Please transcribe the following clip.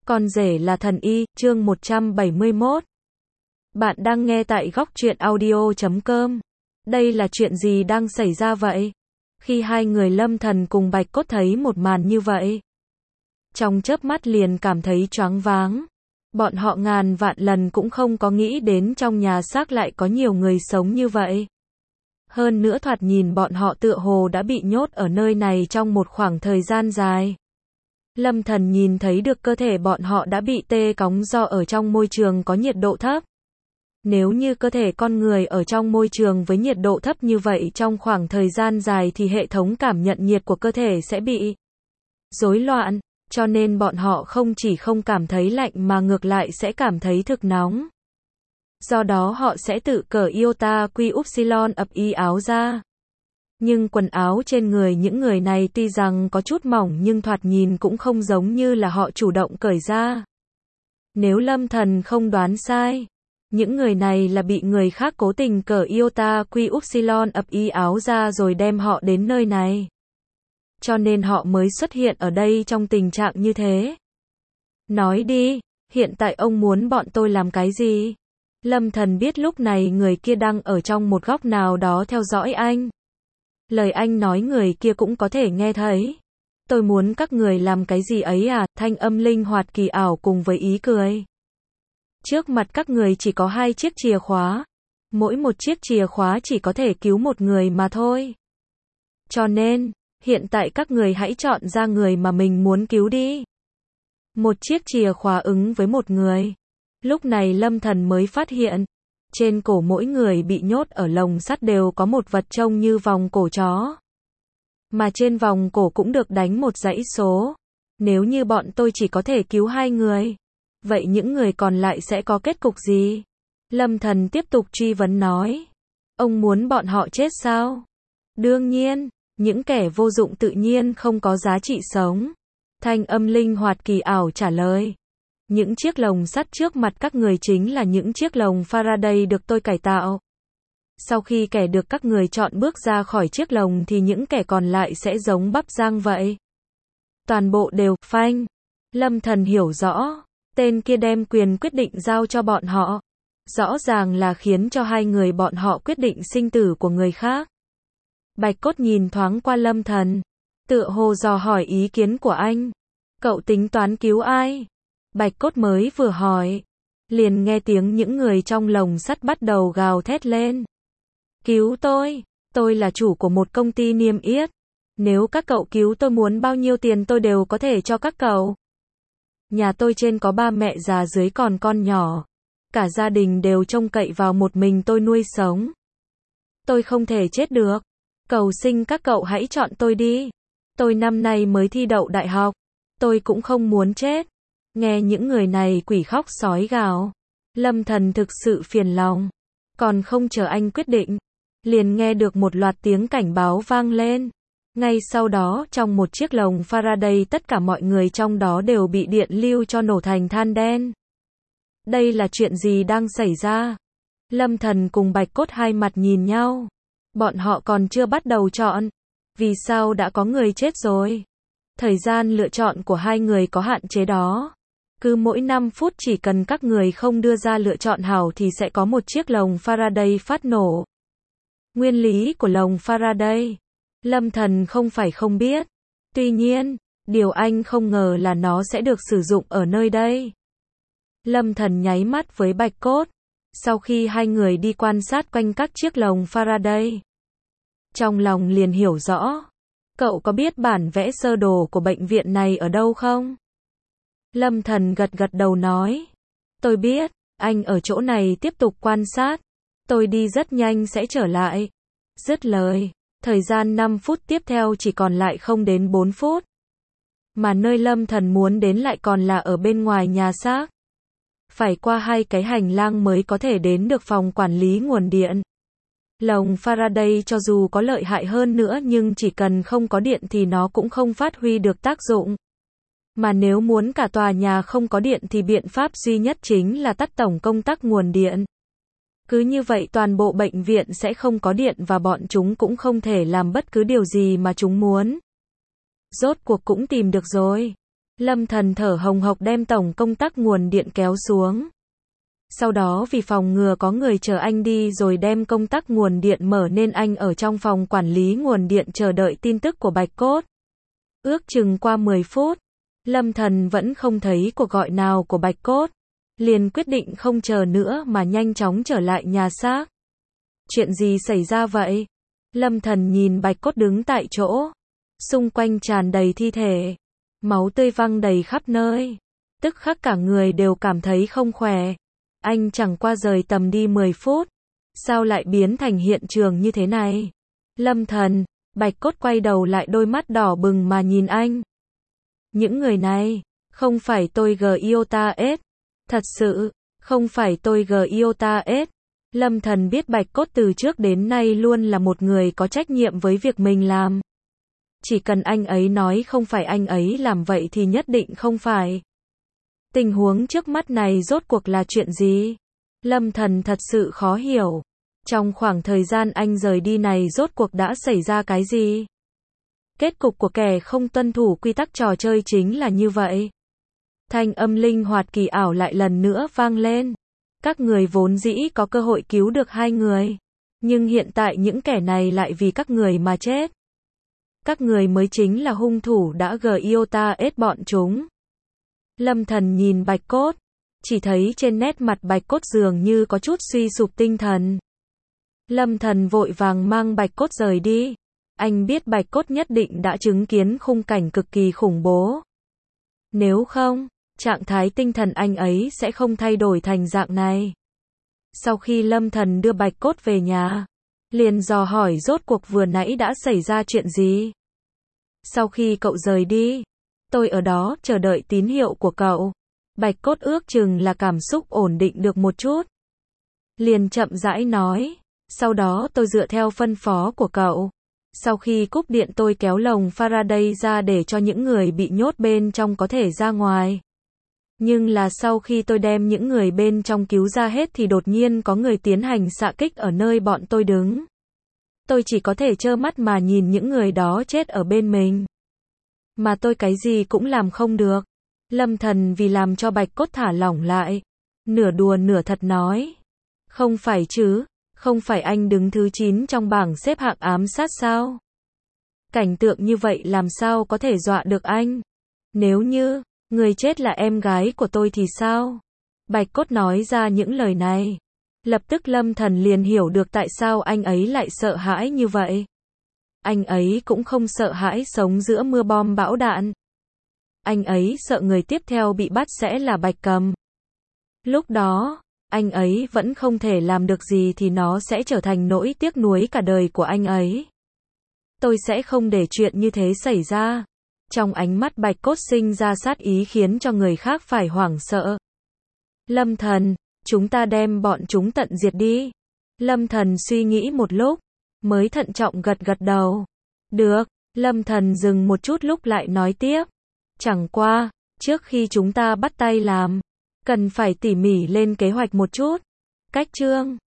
Con rể là thần y, chương 171. Bạn đang nghe tại góc truyện audio.com. Đây là chuyện gì đang xảy ra vậy? Khi hai người Lâm Thần cùng Bạch Cốt thấy một màn như vậy, trong chớp mắt liền cảm thấy choáng váng. Bọn họ ngàn vạn lần cũng không có nghĩ đến trong nhà xác lại có nhiều người sống như vậy. Hơn nữa thoạt nhìn bọn họ tựa hồ đã bị nhốt ở nơi này trong một khoảng thời gian dài. Lâm Thần nhìn thấy được cơ thể bọn họ đã bị tê cóng do ở trong môi trường có nhiệt độ thấp. Nếu như cơ thể con người ở trong môi trường với nhiệt độ thấp như vậy trong khoảng thời gian dài thì hệ thống cảm nhận nhiệt của cơ thể sẽ bị rối loạn, cho nên bọn họ không chỉ không cảm thấy lạnh mà ngược lại sẽ cảm thấy thực nóng. Do đó họ sẽ tự cởi iota quy upsilon ập y áo ra. Nhưng quần áo trên người những người này tuy rằng có chút mỏng nhưng thoạt nhìn cũng không giống như là họ chủ động cởi ra. Nếu Lâm Thần không đoán sai, những người này là bị người khác cố tình cởi iota quy upsilon ập y áo ra rồi đem họ đến nơi này. Cho nên họ mới xuất hiện ở đây trong tình trạng như thế. Nói đi, hiện tại ông muốn bọn tôi làm cái gì? Lâm Thần biết lúc này người kia đang ở trong một góc nào đó theo dõi anh. Lời anh nói người kia cũng có thể nghe thấy. Tôi muốn các người làm cái gì ấy à? Thanh âm linh hoạt kỳ ảo cùng với ý cười. Trước mặt các người chỉ có 2 chiếc chìa khóa. Mỗi một chiếc chìa khóa chỉ có thể cứu một người mà thôi. Cho nên, hiện tại các người hãy chọn ra người mà mình muốn cứu đi. Một chiếc chìa khóa ứng với một người. Lúc này Lâm Thần mới phát hiện, trên cổ mỗi người bị nhốt ở lồng sắt đều có một vật trông như vòng cổ chó. Mà trên vòng cổ cũng được đánh một dãy số. Nếu như bọn tôi chỉ có thể cứu 2 người, vậy những người còn lại sẽ có kết cục gì? Lâm Thần tiếp tục truy vấn nói. Ông muốn bọn họ chết sao? Đương nhiên, những kẻ vô dụng tự nhiên không có giá trị sống. Thanh âm linh hoạt kỳ ảo trả lời. Những chiếc lồng sắt trước mặt các người chính là những chiếc lồng Faraday được tôi cải tạo. Sau khi kẻ được các người chọn bước ra khỏi chiếc lồng thì những kẻ còn lại sẽ giống bắp rang vậy. Toàn bộ đều phanh. Lâm Thần hiểu rõ, tên kia đem quyền quyết định giao cho bọn họ. Rõ ràng là khiến cho 2 người bọn họ quyết định sinh tử của người khác. Bạch Cốt nhìn thoáng qua Lâm Thần, tựa hồ dò hỏi ý kiến của anh. Cậu tính toán cứu ai? Bạch Cốt mới vừa hỏi, liền nghe tiếng những người trong lồng sắt bắt đầu gào thét lên. Cứu tôi là chủ của một công ty niêm yết. Nếu các cậu cứu tôi muốn bao nhiêu tiền tôi đều có thể cho các cậu. Nhà tôi trên có 3 mẹ già dưới còn con nhỏ. Cả gia đình đều trông cậy vào một mình tôi nuôi sống. Tôi không thể chết được. Cầu xin các cậu hãy chọn tôi đi. Tôi năm nay mới thi đậu đại học. Tôi cũng không muốn chết. Nghe những người này quỷ khóc sói gào. Lâm Thần thực sự phiền lòng. Còn không chờ anh quyết định, liền nghe được một loạt tiếng cảnh báo vang lên. Ngay sau đó trong một chiếc lồng Faraday tất cả mọi người trong đó đều bị điện lưu cho nổ thành than đen. Đây là chuyện gì đang xảy ra? Lâm Thần cùng Bạch Cốt hai mặt nhìn nhau. Bọn họ còn chưa bắt đầu chọn. Vì sao đã có người chết rồi? Thời gian lựa chọn của 2 người có hạn chế đó. Cứ mỗi 5 phút chỉ cần các người không đưa ra lựa chọn hảo thì sẽ có một chiếc lồng Faraday phát nổ. Nguyên lý của lồng Faraday, Lâm Thần không phải không biết. Tuy nhiên, điều anh không ngờ là nó sẽ được sử dụng ở nơi đây. Lâm Thần nháy mắt với Bạch Cốt. Sau khi 2 người đi quan sát quanh các chiếc lồng Faraday, trong lòng liền hiểu rõ. Cậu có biết bản vẽ sơ đồ của bệnh viện này ở đâu không? Lâm Thần gật gật đầu nói. Tôi biết, anh ở chỗ này tiếp tục quan sát. Tôi đi rất nhanh sẽ trở lại. Dứt lời, thời gian 5 phút tiếp theo chỉ còn lại không đến 4 phút. Mà nơi Lâm Thần muốn đến lại còn là ở bên ngoài nhà xác. Phải qua 2 cái hành lang mới có thể đến được phòng quản lý nguồn điện. Lồng Faraday cho dù có lợi hại hơn nữa nhưng chỉ cần không có điện thì nó cũng không phát huy được tác dụng. Mà nếu muốn cả tòa nhà không có điện thì biện pháp duy nhất chính là tắt tổng công tắc nguồn điện. Cứ như vậy toàn bộ bệnh viện sẽ không có điện và bọn chúng cũng không thể làm bất cứ điều gì mà chúng muốn. Rốt cuộc cũng tìm được rồi. Lâm Thần thở hồng hộc đem tổng công tắc nguồn điện kéo xuống. Sau đó vì phòng ngừa có người chờ anh đi rồi đem công tắc nguồn điện mở nên anh ở trong phòng quản lý nguồn điện chờ đợi tin tức của Bạch Cốt. Ước chừng qua 10 phút, Lâm Thần vẫn không thấy cuộc gọi nào của Bạch Cốt. Liền quyết định không chờ nữa mà nhanh chóng trở lại nhà xác. Chuyện gì xảy ra vậy? Lâm Thần nhìn Bạch Cốt đứng tại chỗ. Xung quanh tràn đầy thi thể. Máu tươi văng đầy khắp nơi. Tức khắc cả người đều cảm thấy không khỏe. Anh chẳng qua rời tầm đi 10 phút. Sao lại biến thành hiện trường như thế này? Lâm Thần, Bạch Cốt quay đầu lại đôi mắt đỏ bừng mà nhìn anh. Những người này, không phải tôi Giota S. Thật sự, không phải tôi Giota S. Lâm Thần biết Bạch Cốt từ trước đến nay luôn là một người có trách nhiệm với việc mình làm. Chỉ cần anh ấy nói không phải anh ấy làm vậy thì nhất định không phải. Tình huống trước mắt này rốt cuộc là chuyện gì? Lâm Thần thật sự khó hiểu. Trong khoảng thời gian anh rời đi này rốt cuộc đã xảy ra cái gì? Kết cục của kẻ không tuân thủ quy tắc trò chơi chính là như vậy. Thanh âm linh hoạt kỳ ảo lại lần nữa vang lên. Các người vốn dĩ có cơ hội cứu được hai người. Nhưng hiện tại những kẻ này lại vì các người mà chết. Các người mới chính là hung thủ đã Giota S bọn chúng. Lâm Thần nhìn Bạch Cốt. Chỉ thấy trên nét mặt Bạch Cốt dường như có chút suy sụp tinh thần. Lâm Thần vội vàng mang Bạch Cốt rời đi. Anh biết Bạch Cốt nhất định đã chứng kiến khung cảnh cực kỳ khủng bố. Nếu không, trạng thái tinh thần anh ấy sẽ không thay đổi thành dạng này. Sau khi Lâm Thần đưa Bạch Cốt về nhà, liền dò hỏi rốt cuộc vừa nãy đã xảy ra chuyện gì. Sau khi cậu rời đi, tôi ở đó chờ đợi tín hiệu của cậu. Bạch Cốt ước chừng là cảm xúc ổn định được một chút. Liền chậm rãi nói, sau đó tôi dựa theo phân phó của cậu. Sau khi cúp điện tôi kéo lồng Faraday ra để cho những người bị nhốt bên trong có thể ra ngoài. Nhưng là sau khi tôi đem những người bên trong cứu ra hết thì đột nhiên có người tiến hành xạ kích ở nơi bọn tôi đứng. Tôi chỉ có thể trơ mắt mà nhìn những người đó chết ở bên mình. Mà tôi cái gì cũng làm không được. Lâm Thần vì làm cho Bạch Cốt thả lỏng lại. Nửa đùa nửa thật nói. Không phải chứ, không phải anh đứng thứ 9 trong bảng xếp hạng ám sát sao? Cảnh tượng như vậy làm sao có thể dọa được anh? Nếu như người chết là em gái của tôi thì sao? Bạch Cốt nói ra những lời này. Lập tức Lâm Thần liền hiểu được tại sao anh ấy lại sợ hãi như vậy. Anh ấy cũng không sợ hãi sống giữa mưa bom bão đạn. Anh ấy sợ người tiếp theo bị bắt sẽ là Bạch Cầm. Lúc đó, anh ấy vẫn không thể làm được gì thì nó sẽ trở thành nỗi tiếc nuối cả đời của anh ấy. Tôi sẽ không để chuyện như thế xảy ra. Trong ánh mắt Bạch Cốt sinh ra sát ý khiến cho người khác phải hoảng sợ. Lâm Thần, chúng ta đem bọn chúng tận diệt đi. Lâm Thần suy nghĩ một lúc, mới thận trọng gật gật đầu. Được, Lâm Thần dừng một chút lúc lại nói tiếp. Chẳng qua, trước khi chúng ta bắt tay làm, cần phải tỉ mỉ lên kế hoạch một chút. Cách chương